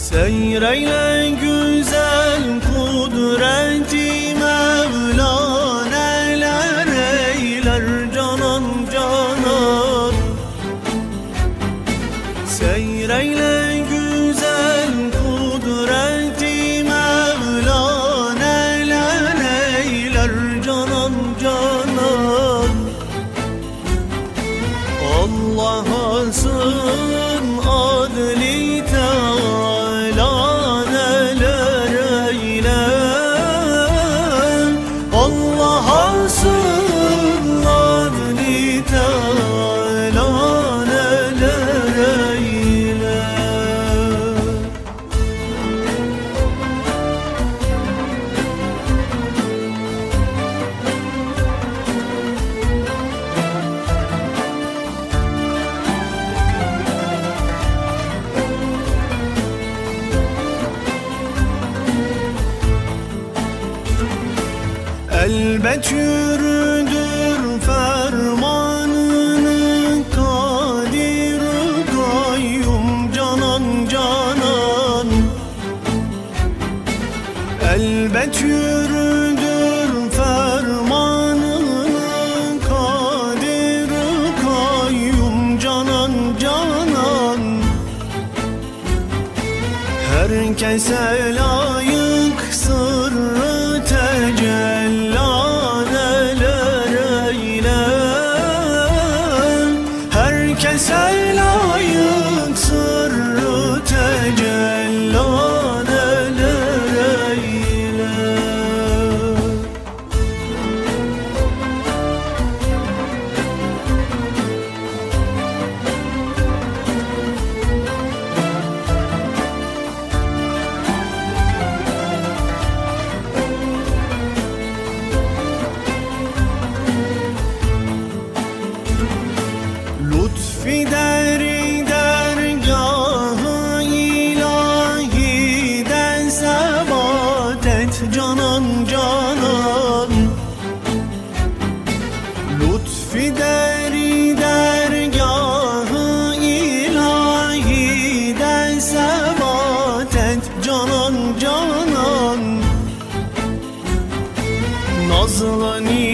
Seyreyle güzel kudreti Mevla, neler eyler canan canan. Seyreyle güzel kudreti Mevla, neler eyler canan canan. Allah'asın adli Teala neler eyler. Allah'asın adli Teala neler eyler. Elbet yürüdür fermanını kadir kayyum canan canan. Elbet yürüdür fermanını kadir kayyum canan canan. Herkese layık sırrı tecella neler eyler. Herkese layık sırrı tecella neler eyler. Lütfi deri dergâh-ı ilâhiden sebat et canan canan. Lütfi deri dergâh-ı ilâhiden sebat et canan canan. Nazlı